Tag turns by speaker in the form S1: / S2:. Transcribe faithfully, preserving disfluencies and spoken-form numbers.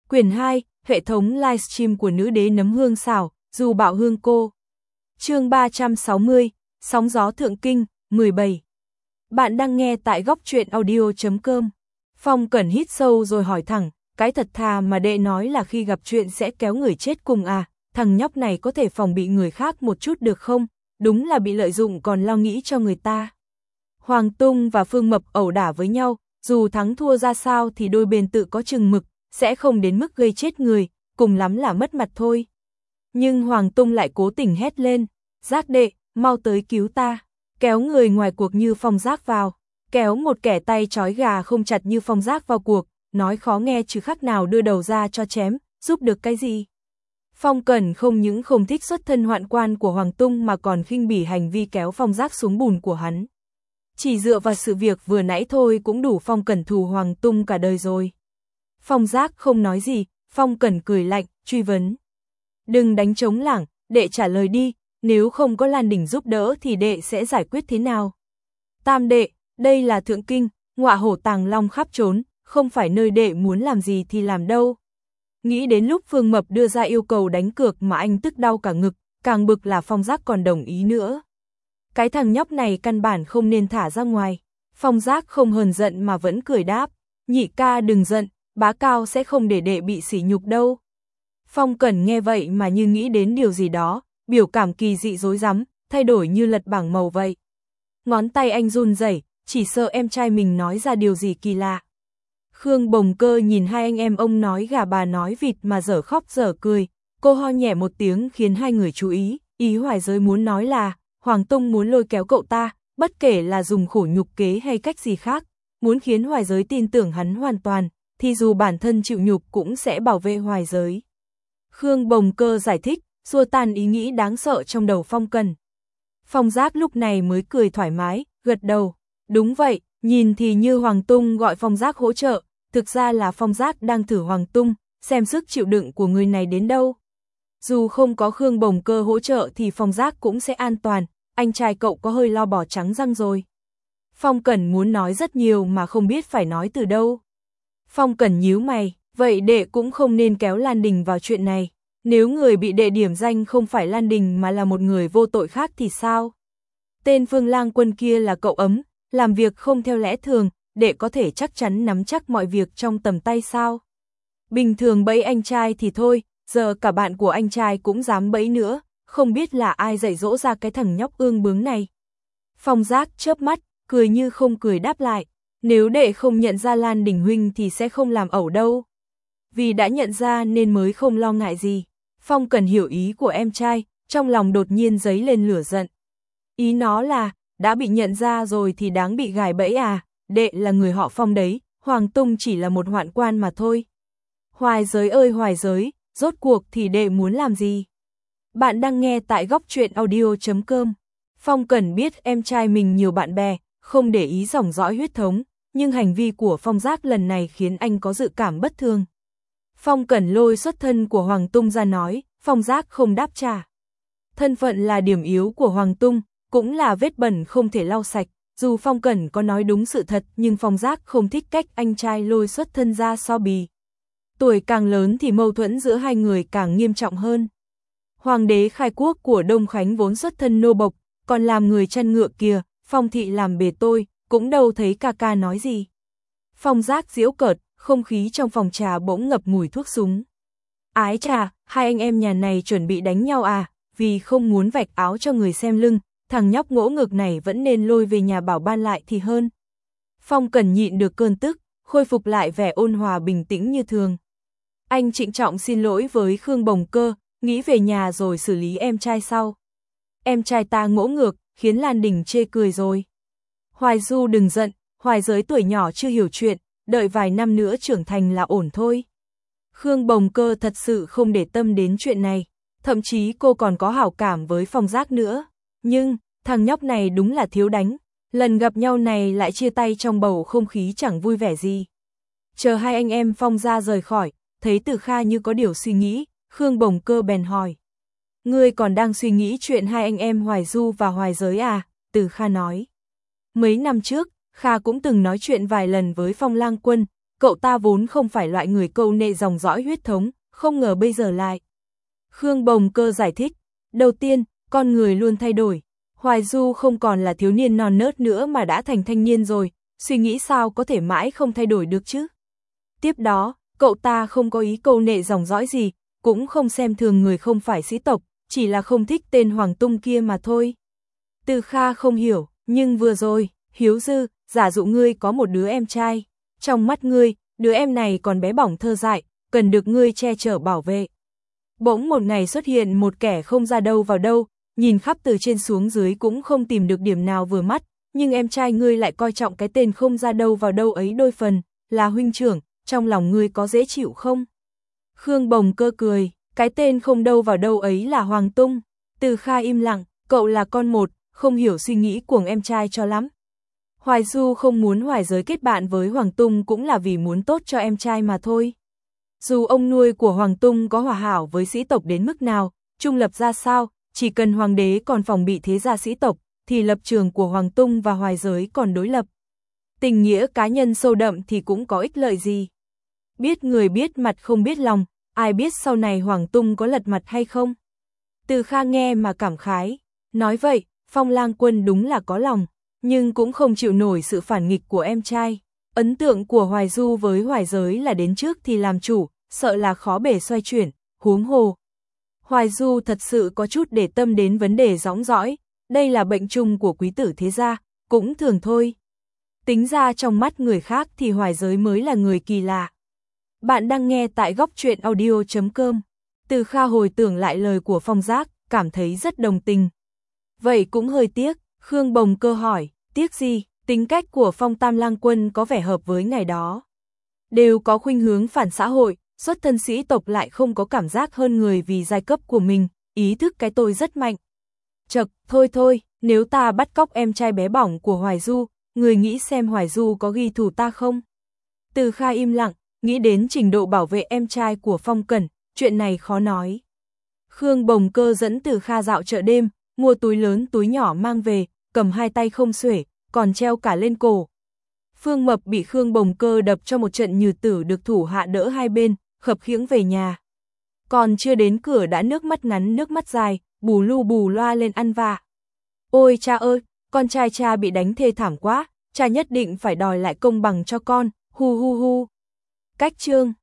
S1: Quyển hai, hệ thống livestream của nữ đế nấm hương xảo, dù bạo hương cô. Chương ba trăm sáu mươi, sóng gió thượng kinh, mười bảy. Bạn đang nghe tại góc truyện audio chấm com. Phong Cẩn hít sâu rồi hỏi thẳng, cái thật thà mà đệ nói là khi gặp chuyện sẽ kéo người chết cùng à, thằng nhóc này có thể phòng bị người khác một chút được không? Đúng là bị lợi dụng còn lo nghĩ cho người ta. Hoàng Tung và Phương Mập ẩu đả với nhau, dù thắng thua ra sao thì đôi bên tự có chừng mực, sẽ không đến mức gây chết người, cùng lắm là mất mặt thôi. Nhưng Hoàng Tung lại cố tình hét lên, Giác đệ, mau tới cứu ta, kéo người ngoài cuộc như Phong Giác vào, kéo một kẻ tay trói gà không chặt như Phong Giác vào cuộc, nói khó nghe chứ khác nào đưa đầu ra cho chém, giúp được cái gì. Phong Cẩn không những không thích xuất thân hoạn quan của Hoàng Tung mà còn khinh bỉ hành vi kéo Phong Giác xuống bùn của hắn. Chỉ dựa vào sự việc vừa nãy thôi cũng đủ Phong Cẩn thù Hoàng Tung cả đời rồi. Phong Giác không nói gì, Phong Cẩn cười lạnh, truy vấn. Đừng đánh trống lảng, đệ trả lời đi, nếu không có Lan Đình giúp đỡ thì đệ sẽ giải quyết thế nào? Tam đệ, đây là thượng kinh, ngọa hổ tàng long khắp trốn, không phải nơi đệ muốn làm gì thì làm đâu. Nghĩ đến lúc Phương Mập đưa ra yêu cầu đánh cược mà anh tức đau cả ngực, càng bực là Phong Giác còn đồng ý nữa. Cái thằng nhóc này căn bản không nên thả ra ngoài. Phong Giác không hờn giận mà vẫn cười đáp, nhị ca đừng giận, bá cao sẽ không để đệ bị sỉ nhục đâu. Phong Cẩn nghe vậy mà như nghĩ đến điều gì đó, biểu cảm kỳ dị rối rắm, thay đổi như lật bảng màu vậy. Ngón tay anh run rẩy, chỉ sợ em trai mình nói ra điều gì kỳ lạ. Khương Bồng Cơ nhìn hai anh em ông nói gà bà nói vịt mà dở khóc dở cười, cô ho nhẹ một tiếng khiến hai người chú ý, ý Hoài Giới muốn nói là, Hoàng Tung muốn lôi kéo cậu ta, bất kể là dùng khổ nhục kế hay cách gì khác, muốn khiến Hoài Giới tin tưởng hắn hoàn toàn, thì dù bản thân chịu nhục cũng sẽ bảo vệ Hoài Giới. Khương Bồng Cơ giải thích, xua tan ý nghĩ đáng sợ trong đầu Phong Cẩn. Phong Giác lúc này mới cười thoải mái, gật đầu, đúng vậy, nhìn thì như Hoàng Tung gọi Phong Giác hỗ trợ, thực ra là Phong Giác đang thử Hoàng Tung, xem sức chịu đựng của người này đến đâu. Dù không có Khương Bồng Cơ hỗ trợ thì Phong Giác cũng sẽ an toàn, anh trai cậu có hơi lo bỏ trắng răng rồi. Phong Cẩn muốn nói rất nhiều mà không biết phải nói từ đâu. Phong Cẩn nhíu mày, vậy đệ cũng không nên kéo Lan Đình vào chuyện này, nếu người bị đệ điểm danh không phải Lan Đình mà là một người vô tội khác thì sao? Tên Phương Lang Quân kia là cậu ấm, làm việc không theo lẽ thường, đệ có thể chắc chắn nắm chắc mọi việc trong tầm tay sao? Bình thường bẫy anh trai thì thôi, giờ cả bạn của anh trai cũng dám bẫy nữa, không biết là ai dạy dỗ ra cái thằng nhóc ương bướng này. Phong Giác chớp mắt, cười như không cười đáp lại, nếu đệ không nhận ra Lan Đình huynh thì sẽ không làm ẩu đâu. Vì đã nhận ra nên mới không lo ngại gì. Phong Cẩn hiểu ý của em trai, trong lòng đột nhiên dấy lên lửa giận. Ý nó là, đã bị nhận ra rồi thì đáng bị gài bẫy à, đệ là người họ Phong đấy, Hoàng Tung chỉ là một hoạn quan mà thôi. Hoài Giới ơi Hoài Giới, rốt cuộc thì đệ muốn làm gì? Bạn đang nghe tại góc truyện audio chấm com. Phong Cẩn biết em trai mình nhiều bạn bè, không để ý dòng dõi huyết thống, nhưng hành vi của Phong Giác lần này khiến anh có dự cảm bất thường. Phong Cẩn lôi xuất thân của Hoàng Tung ra nói, Phong Giác không đáp trả. Thân phận là điểm yếu của Hoàng Tung, cũng là vết bẩn không thể lau sạch, dù Phong Cẩn có nói đúng sự thật nhưng Phong Giác không thích cách anh trai lôi xuất thân ra so bì. Tuổi càng lớn thì mâu thuẫn giữa hai người càng nghiêm trọng hơn. Hoàng đế khai quốc của Đông Khánh vốn xuất thân nô bộc, còn làm người chăn ngựa kìa, Phong thị làm bề tôi, cũng đâu thấy ca ca nói gì. Phong Giác giễu cợt, không khí trong phòng trà bỗng ngập mùi thuốc súng. Ái trà, hai anh em nhà này chuẩn bị đánh nhau à, vì không muốn vạch áo cho người xem lưng, thằng nhóc ngỗ ngực này vẫn nên lôi về nhà bảo ban lại thì hơn. Phong Cẩn nhịn được cơn tức, khôi phục lại vẻ ôn hòa bình tĩnh như thường. Anh trịnh trọng xin lỗi với Khương Bồng Cơ, nghĩ về nhà rồi xử lý em trai sau. Em trai ta ngỗ ngược, khiến Lan Đình chê cười rồi. Hoài Du đừng giận, Hoài Giới tuổi nhỏ chưa hiểu chuyện, đợi vài năm nữa trưởng thành là ổn thôi. Khương Bồng Cơ thật sự không để tâm đến chuyện này, thậm chí cô còn có hảo cảm với Phong Giác nữa. Nhưng, thằng nhóc này đúng là thiếu đánh, lần gặp nhau này lại chia tay trong bầu không khí chẳng vui vẻ gì. Chờ hai anh em Phong ra rời khỏi, thấy Từ Kha như có điều suy nghĩ, Khương Bồng Cơ bèn hỏi. Ngươi còn đang suy nghĩ chuyện hai anh em Hoài Du và Hoài Giới à? Từ Kha nói. Mấy năm trước, Kha cũng từng nói chuyện vài lần với Phong Lang Quân, cậu ta vốn không phải loại người câu nệ dòng dõi huyết thống, không ngờ bây giờ lại. Khương Bồng Cơ giải thích, đầu tiên, con người luôn thay đổi. Hoài Du không còn là thiếu niên non nớt nữa mà đã thành thanh niên rồi, suy nghĩ sao có thể mãi không thay đổi được chứ. Tiếp đó, cậu ta không có ý câu nệ dòng dõi gì, cũng không xem thường người không phải sĩ tộc, chỉ là không thích tên Hoàng Tung kia mà thôi. Từ Kha không hiểu, nhưng vừa rồi, Hiếu Dư, giả dụ ngươi có một đứa em trai. Trong mắt ngươi, đứa em này còn bé bỏng thơ dại, cần được ngươi che chở bảo vệ. Bỗng một ngày xuất hiện một kẻ không ra đâu vào đâu, nhìn khắp từ trên xuống dưới cũng không tìm được điểm nào vừa mắt, nhưng em trai ngươi lại coi trọng cái tên không ra đâu vào đâu ấy đôi phần, là huynh trưởng, trong lòng ngươi có dễ chịu không? Khương Bồng Cơ cười, cái tên không đâu vào đâu ấy là Hoàng Tung. Từ Kha im lặng, cậu là con một, không hiểu suy nghĩ của em trai cho lắm. Hoài Du không muốn Hoài Giới kết bạn với Hoàng Tung cũng là vì muốn tốt cho em trai mà thôi. Dù ông nuôi của Hoàng Tung có hòa hảo với sĩ tộc đến mức nào, trung lập ra sao, chỉ cần Hoàng đế còn phòng bị thế gia sĩ tộc, thì lập trường của Hoàng Tung và Hoài Giới còn đối lập. Tình nghĩa cá nhân sâu đậm thì cũng có ích lợi gì. Biết người biết mặt không biết lòng, ai biết sau này Hoàng Tung có lật mặt hay không. Từ Kha nghe mà cảm khái, nói vậy, Phong Lang Quân đúng là có lòng, nhưng cũng không chịu nổi sự phản nghịch của em trai. Ấn tượng của Hoài Du với Hoài Giới là đến trước thì làm chủ, sợ là khó bể xoay chuyển, huống hồ. Hoài Du thật sự có chút để tâm đến vấn đề dõng dõi, đây là bệnh chung của quý tử thế gia, cũng thường thôi. Tính ra trong mắt người khác thì Hoài Giới mới là người kỳ lạ. Bạn đang nghe tại góc truyện audio chấm com. Từ Kha hồi tưởng lại lời của Phong Giác, cảm thấy rất đồng tình. Vậy cũng hơi tiếc, Khương Bồng Cơ hỏi, tiếc gì? Tính cách của Phong Tam Lang Quân có vẻ hợp với ngày đó. Đều có khuynh hướng phản xã hội, xuất thân sĩ tộc lại không có cảm giác hơn người vì giai cấp của mình, ý thức cái tôi rất mạnh. Chậc, thôi thôi, nếu ta bắt cóc em trai bé bỏng của Hoài Du, người nghĩ xem Hoài Du có ghi thù ta không? Từ Kha im lặng, nghĩ đến trình độ bảo vệ em trai của Phong Cẩn, chuyện này khó nói. Khương Bồng Cơ dẫn Từ Kha dạo chợ đêm, mua túi lớn túi nhỏ mang về, cầm hai tay không xuể, còn treo cả lên cổ. Phương Mập bị Khương Bồng Cơ đập cho một trận nhừ tử được thủ hạ đỡ hai bên, khập khiễng về nhà. Còn chưa đến cửa đã nước mắt ngắn nước mắt dài, bù lu bù loa lên ăn vạ. Ôi cha ơi, con trai cha bị đánh thê thảm quá, cha nhất định phải đòi lại công bằng cho con, hu hu hu. Cách chương